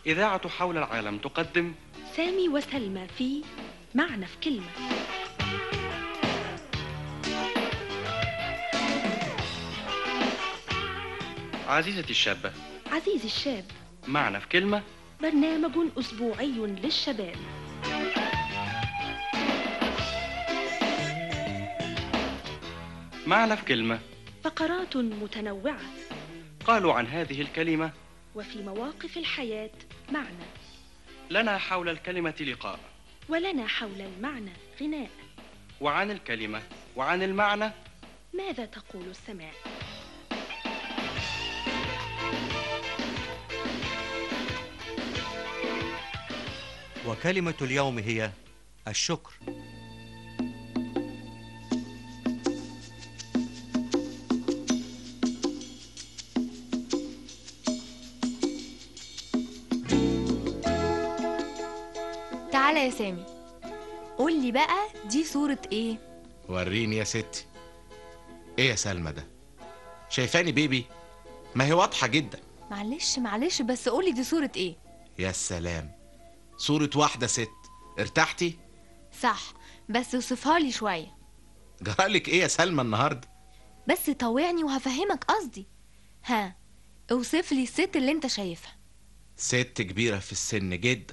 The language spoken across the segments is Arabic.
إذاعة حول العالم تقدم سامي وسلمى في معنى في كلمة. عزيزتي الشابة، عزيزي الشاب، معنى في كلمة، برنامج أسبوعي للشباب. معنى في كلمة، فقرات متنوعة، قالوا عن هذه الكلمة وفي مواقف الحياة معنى، لنا حول الكلمة لقاء، ولنا حول المعنى غناء، وعن الكلمة وعن المعنى ماذا تقول السماء؟ وكلمة اليوم هي الشكر. تعالى يا سامي، قول لي بقى دي صورة ايه؟ وريني يا ستي. ايه يا سلمى ده؟ شايفاني بيبي؟ ما هي واضحة جدا. معلش بس قول لي دي صورة ايه؟ يا سلام، صورة واحدة ست. ارتحتي؟ صح، بس اوصفها لي شوية. جرالك ايه يا سلمى النهاردة؟ بس طوعني وهفهمك قصدي. ها، اوصف لي الست اللي انت شايفها. ست كبيرة في السن جدا،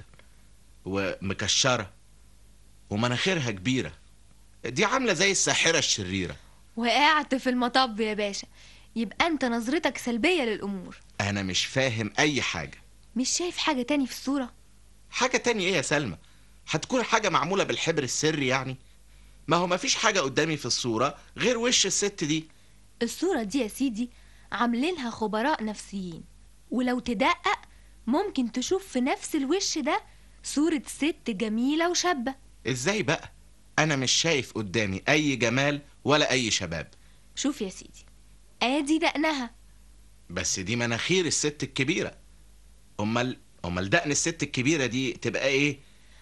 ومكشرة، ومناخيرها كبيرة. دي عاملة زي الساحرة الشريرة. وقعت في المطب يا باشا. يبقى انت نظرتك سلبية للأمور. انا مش فاهم اي حاجة. مش شايف حاجة تاني في الصورة؟ حاجة تاني ايه يا سلمى؟ هتكون حاجة معمولة بالحبر السري يعني؟ ما هو مفيش حاجة قدامي في الصورة غير وش الست دي. الصورة دي يا سيدي عاملينها خبراء نفسيين، ولو تدقق ممكن تشوف في نفس الوش ده صورة ست جميلة وشابة. ازاي بقى؟ انا مش شايف قدامي اي جمال ولا اي شباب. شوف يا سيدي، ادي دقنها. بس دي مناخير الست الكبيرة. امال دقن الست الكبيرة دي تبقى ايه؟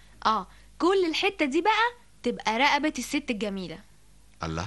كل الحتة دي بقى تبقى رقبة الست الجميلة. الله،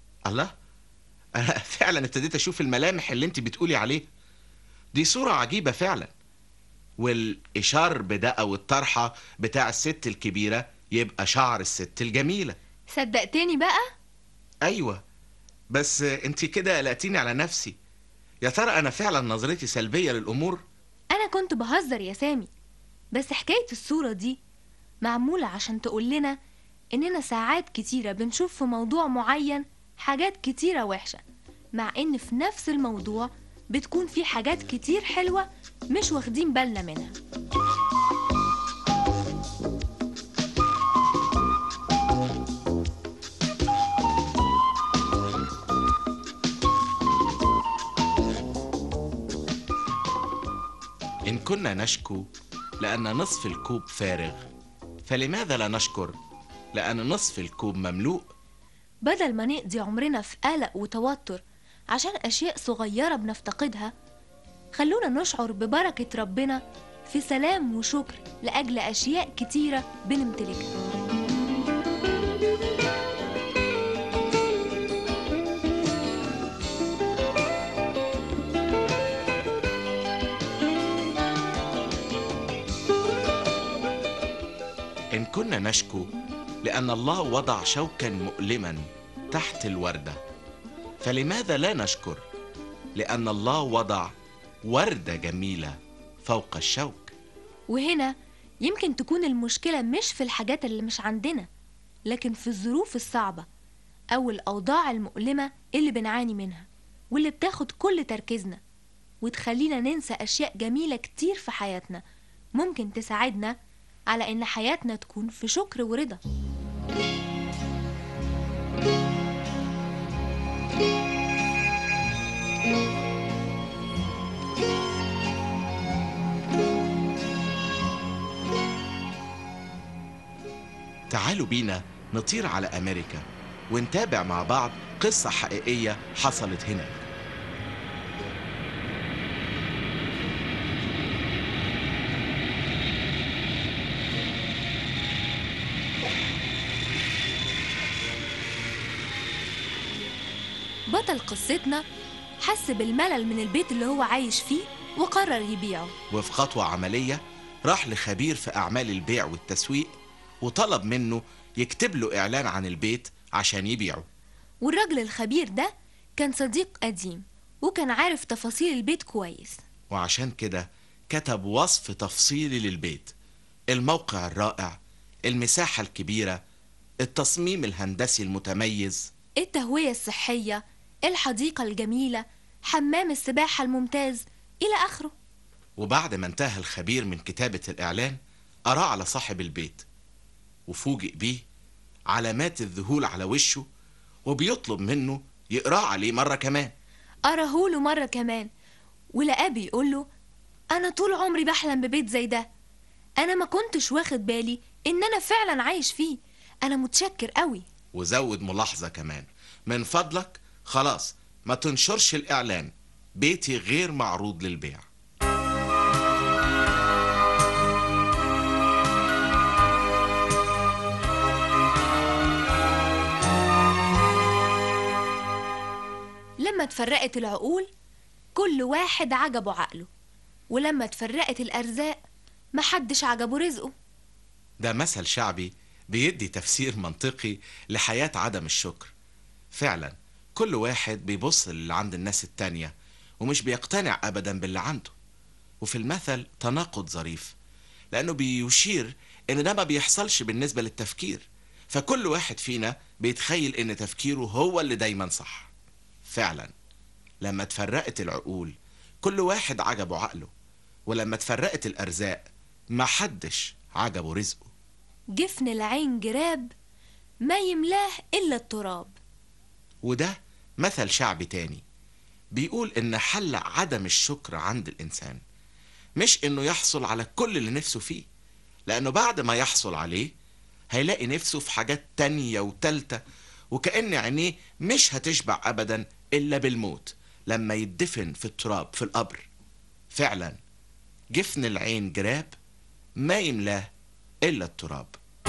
انا فعلا ابتديت اشوف الملامح اللي انت بتقولي عليه. دي صورة عجيبة فعلا. والإشارب ده او الطرحة بتاع الست الكبيرة يبقى شعر الست الجميلة. صدقتني بقى؟ ايوه، بس انت كده قلقتيني على نفسي. يا ترى انا فعلا نظرتي سلبية للامور؟ انا كنت بهزر يا سامي، بس حكاية الصورة دي معمولة عشان تقول لنا اننا ساعات كتيرة بنشوف في موضوع معين حاجات كتيرة وحشة، مع ان في نفس الموضوع بتكون في حاجات كتير حلوة مش واخدين بالنا منها. إن كنا نشكو لأن نصف الكوب فارغ، فلماذا لا نشكر لأن نصف الكوب مملوء؟ بدل ما نقضي عمرنا في قلق وتوتر عشان أشياء صغيرة بنفتقدها، خلونا نشعر ببركة ربنا في سلام وشكر لأجل أشياء كتيرة بنمتلكها. إن كنا نشكو لأن الله وضع شوكا مؤلما تحت الوردة، فلماذا لا نشكر لأن الله وضع وردة جميلة فوق الشوك؟ وهنا يمكن تكون المشكلة مش في الحاجات اللي مش عندنا، لكن في الظروف الصعبة أو الأوضاع المؤلمة اللي بنعاني منها، واللي بتاخد كل تركيزنا وتخلينا ننسى أشياء جميلة كتير في حياتنا ممكن تساعدنا على إن حياتنا تكون في شكر ورضا. تعالوا بينا نطير على أمريكا ونتابع مع بعض قصة حقيقية حصلت هناك. بطل قصتنا حس بالملل من البيت اللي هو عايش فيه وقرر يبيعه. وفي خطوة عملية راح لخبير في أعمال البيع والتسويق وطلب منه يكتب له إعلان عن البيت عشان يبيعه. والراجل الخبير ده كان صديق قديم وكان عارف تفاصيل البيت كويس، وعشان كده كتب وصف تفصيلي للبيت: الموقع الرائع، المساحة الكبيرة، التصميم الهندسي المتميز، التهوية الصحية، الحديقة الجميلة، حمام السباحة الممتاز، إلى آخره. وبعد ما انتهى الخبير من كتابة الإعلان قرأ على صاحب البيت وفوجئ بيه علامات الذهول على وشه، وبيطلب منه يقرأ عليه مرة كمان. قراهوله مرة كمان ولقاه بيقوله: أنا طول عمري بحلم ببيت زي ده، أنا ما كنتش واخد بالي إن أنا فعلا عايش فيه، أنا متشكر قوي. وزود ملاحظة كمان: من فضلك خلاص ما تنشرش الإعلان، بيتي غير معروض للبيع. لما اتفرقت العقول كل واحد عجبه عقله، ولما اتفرقت الأرزاق محدش عجبه رزقه. ده مثل شعبي بيدي تفسير منطقي لحياة عدم الشكر. فعلا كل واحد بيبص اللي عند الناس التانية ومش بيقتنع أبدا باللي عنده. وفي المثل تناقض ظريف، لأنه بيشير إن ده ما بيحصلش بالنسبة للتفكير، فكل واحد فينا بيتخيل إن تفكيره هو اللي دايما صح. فعلا لما تفرقت العقول كل واحد عجبه عقله، ولما تفرقت الأرزاق محدش عجبه رزقه. جفن العين جراب ما يملاه إلا التراب. وده مثل شعبي تاني بيقول إن حل عدم الشكر عند الإنسان مش إنه يحصل على كل اللي نفسه فيه، لأنه بعد ما يحصل عليه هيلاقي نفسه في حاجات تانية وتالتة، وكأن عينيه مش هتشبع أبدا إلا بالموت لما يدفن في التراب في القبر. فعلا جفن العين جراب ما يملاه إلا التراب.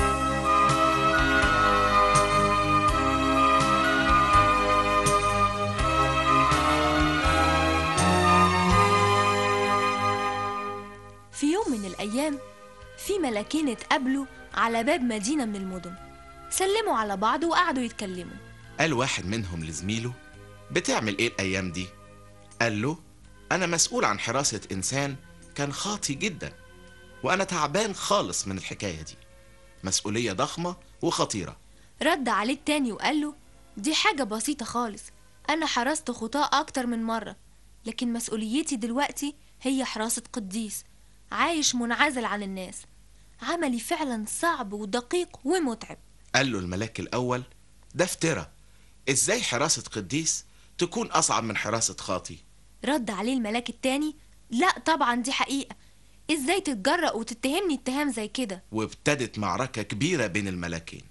في يوم من الأيام في ملاكين اتقابلوا على باب مدينة من المدن، سلموا على بعض وقعدوا يتكلموا. قال واحد منهم لزميله: بتعمل ايه الأيام دي؟ قال له: أنا مسؤول عن حراسة إنسان كان خاطي جدا، وأنا تعبان خالص من الحكاية دي، مسؤولية ضخمة وخطيرة. رد عليه التاني وقال له: دي حاجة بسيطة خالص، أنا حرست خطاة أكتر من مرة، لكن مسؤوليتي دلوقتي هي حراسة قديس عايش منعزل عن الناس، عملي فعلا صعب ودقيق ومتعب. قال له الملاك الأول: ده افترى، إزاي حراسة قديس تكون أصعب من حراسة خاطي؟ رد عليه الملاك التاني: لا طبعا دي حقيقة، إزاي تتجرأ وتتهمني اتهام زي كده؟ وابتدت معركة كبيرة بين الملاكين،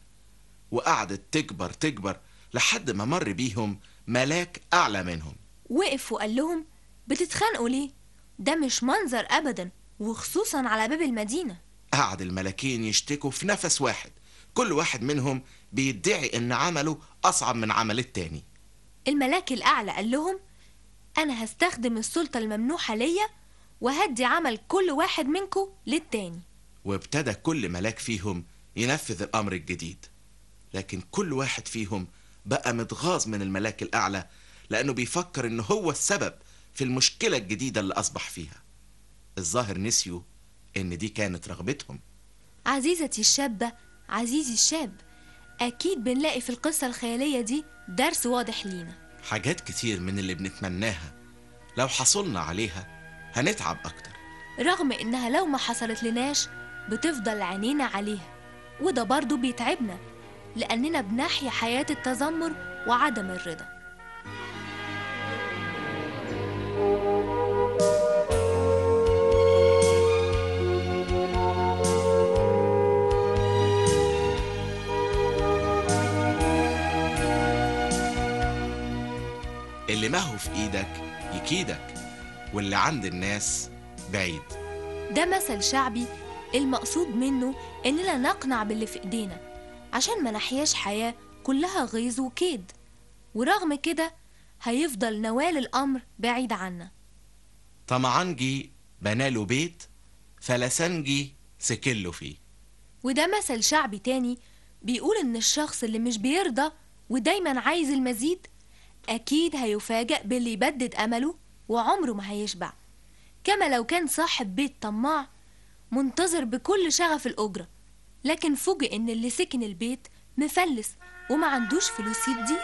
وقعدت تكبر لحد ما مر بيهم ملاك أعلى منهم. وقف وقال لهم: بتتخانقوا ليه؟ ده مش منظر أبدا، وخصوصا على باب المدينة. قعد الملاكين يشتكوا في نفس واحد، كل واحد منهم بيدعي إن عمله أصعب من عمل التاني. الملاك الأعلى قال لهم: أنا هستخدم السلطة الممنوحة ليا وهدي عمل كل واحد منكم للتاني. وابتدى كل ملاك فيهم ينفذ الأمر الجديد، لكن كل واحد فيهم بقى متغاظ من الملاك الأعلى، لأنه بيفكر إنه هو السبب في المشكلة الجديدة اللي أصبح فيها. الظاهر نسيوا إن دي كانت رغبتهم. عزيزتي الشابة، عزيزي الشاب، أكيد بنلاقي في القصة الخيالية دي درس واضح لينا. حاجات كتير من اللي بنتمناها لو حصلنا عليها هنتعب أكتر، رغم إنها لو ما حصلت لناش بتفضل عينينا عليها، وده برضو بيتعبنا لأننا بنحيا حياة التذمر وعدم الرضا. اللي ما هو في إيدك يكيدك، واللي عند الناس بعيد. ده مثل شعبي المقصود منه إننا نقنع باللي في إيدينا عشان ما نحياش حياة كلها غيظ وكيد، ورغم كده هيفضل نوال الأمر بعيد عنا. طمعان جه بناله بيت فلسنجي سكله فيه. وده مثل شعبي تاني بيقول إن الشخص اللي مش بيرضى ودايما عايز المزيد أكيد هيفاجأ باللي يبدد أمله وعمره ما هيشبع، كما لو كان صاحب بيت طماع منتظر بكل شغف الأجرة، لكن فوجئ إن اللي سكن البيت مفلس وما عندوش فلوس يديه.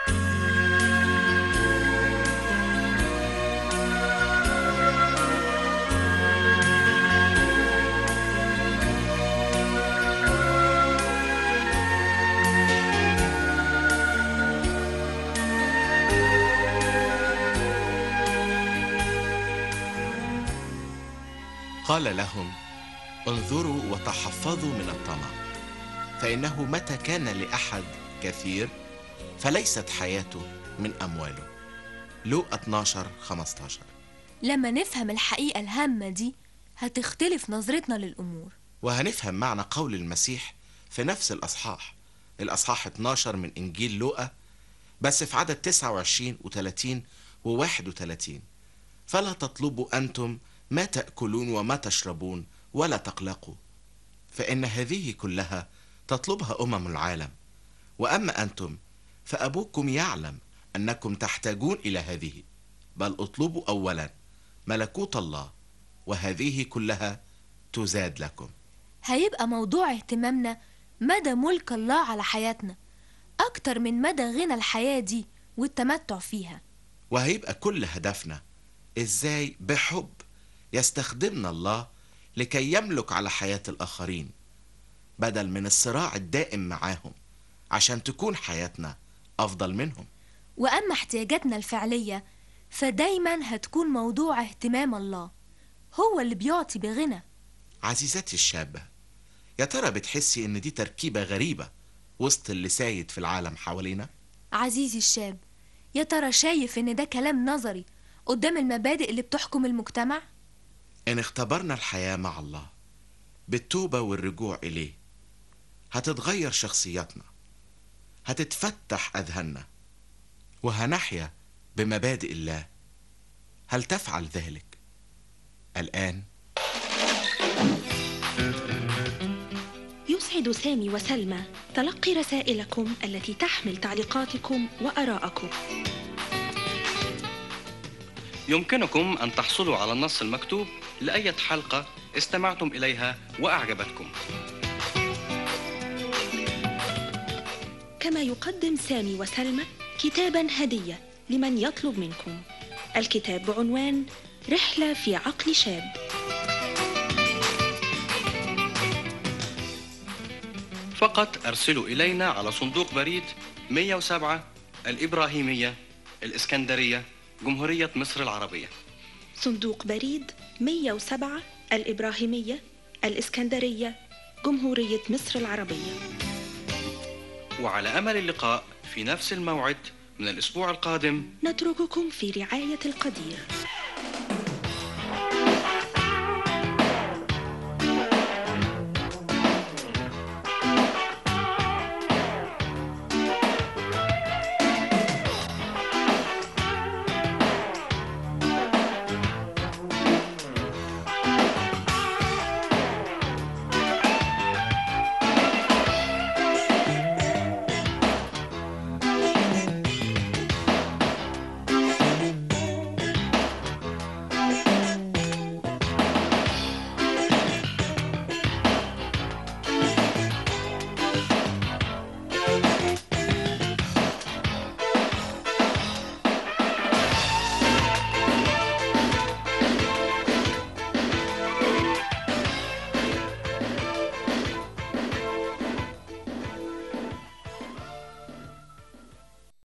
قال لهم: انظروا وتحفظوا من الطمع، فإنه متى كان لأحد كثير فليست حياته من أمواله. لوقا 12:15. لما نفهم الحقيقة الهامة دي هتختلف نظرتنا للأمور، وهنفهم معنى قول المسيح في نفس الأصحاح 12 من إنجيل لوقا، بس في عدد 29 و30 و31: فلا تطلبوا أنتم ما تأكلون وما تشربون ولا تقلقوا، فإن هذه كلها تطلبها العالم، وأما أنتم فأبوكم يعلم أنكم تحتاجون إلى هذه، بل اطلبوا أولا ملكوت الله وهذه كلها تزاد لكم. هيبقى موضوع اهتمامنا مدى ملك الله على حياتنا أكتر من مدى غنى الحياة دي والتمتع فيها، وهيبقى كل هدفنا إزاي بحب يستخدمنا الله لكي يملك على حياة الآخرين، بدل من الصراع الدائم معاهم عشان تكون حياتنا أفضل منهم. وأما احتياجاتنا الفعلية فدايما هتكون موضوع اهتمام الله، هو اللي بيعطي بغنى. عزيزتي الشابة، يا ترى بتحسي إن دي تركيبة غريبة وسط اللي سايد في العالم حوالينا؟ عزيزي الشاب، يا ترى شايف إن ده كلام نظري قدام المبادئ اللي بتحكم المجتمع؟ إن اختبرنا الحياة مع الله بالتوبة والرجوع إليه هتتغير شخصياتنا، هتتفتح أذهاننا، وهنحيا بمبادئ الله. هل تفعل ذلك الآن؟ يسعد سامي وسلمى تلقي رسائلكم التي تحمل تعليقاتكم وآراءكم. يمكنكم أن تحصلوا على النص المكتوب لأي حلقة استمعتم إليها وأعجبتكم. كما يقدم سامي وسلمى كتابا هدية لمن يطلب منكم. الكتاب بعنوان رحلة في عقل شاب. فقط أرسلوا إلينا على صندوق بريد 107 الإبراهيمية، الإسكندرية، جمهورية مصر العربية. صندوق بريد 107 الإبراهيمية، الإسكندرية، جمهورية مصر العربية. وعلى أمل اللقاء في نفس الموعد من الأسبوع القادم. نترككم في رعاية القدير.